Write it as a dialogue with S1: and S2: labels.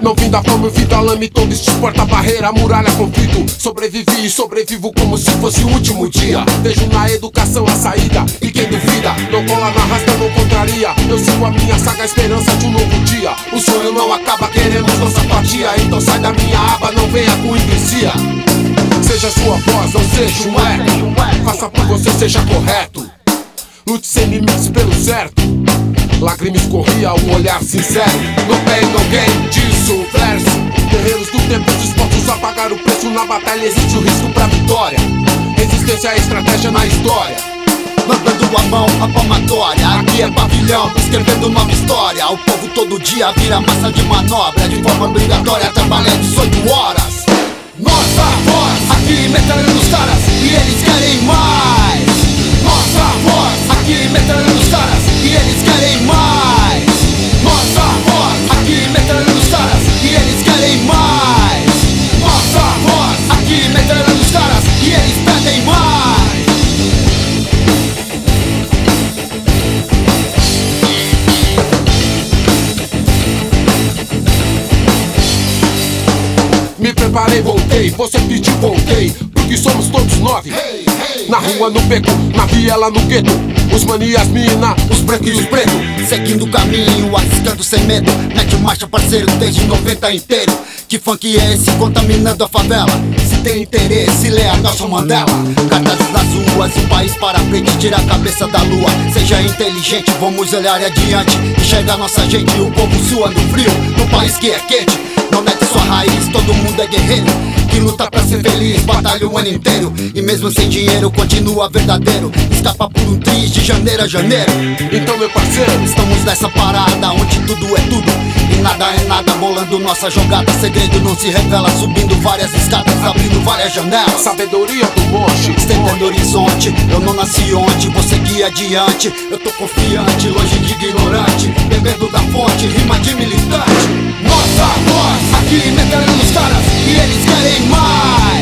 S1: Não vim da fama, eu vim da lama e todo este porta barreira, muralha, conflito. Sobrevivi e sobrevivo como se fosse o último dia. Vejo na educação a saída e quem duvida não cola na rasta, não contraria. Eu sigo a minha saga, a esperança de um novo dia. O sonho não acaba, queremos nossa fatia. Então sai da minha aba, não venha com hipocrisia. Seja sua voz, não seja um eco. Faça por você, seja correto. Lute sem limites pelo certo. Lágrimas escorria, um olhar sincero. No pain, no gain, disso o verso. Guerreiros do tempo dispostos a pagar o preço. Na batalha existe o risco pra vitória. Resistência é estratégia na história.
S2: Mandando a mão, a palmatória. Aqui é pavilhão, escrevendo nova história. O povo todo dia vira massa de manobra. De forma obrigatória, trabalha 18 horas. Nossa voz, aqui metralhando os caras e eles querem mais. Nossa voz, aqui metralhando os caras e eles querem mais. Nossa voz, aqui metralhando os caras e eles querem mais. Nossa voz, aqui metralhando os caras e eles pedem mais.
S1: Me preparei, voltei, você pediu, voltei. Porque somos todos 9. Na rua, no beco, na viela, no gueto. Os manias, mina, os brancos e os pretos.
S2: Seguindo o caminho, arriscando sem medo. Mete marcha, parceiro, desde 90 inteiro. Que funk é esse contaminando a favela? Se tem interesse, lê a Nelson Mandela. Cartazes nas ruas, o país para frente, tira a cabeça da lua. Seja inteligente, vamos olhar adiante. Enxerga nossa gente, o povo sua no frio. No país que é quente, não mete sua raiz, todo mundo é guerreiro. Que luta pra ser feliz, batalha o ano inteiro. E mesmo sem dinheiro, continua verdadeiro. Escapa por um triz de janeiro a janeiro.
S1: Então meu parceiro,
S2: estamos nessa parada onde tudo é tudo e nada é nada, bolando nossa jogada. Segredo não se revela, subindo várias escadas, abrindo várias janelas.
S1: Sabedoria do monte,
S2: estendendo horizonte. Eu não nasci ontem, vou seguir adiante. Eu tô confiante, longe de ignorante, bebendo da fonte, rima de militante. Nossa voz, aqui metralhando os caras e eles querem mais.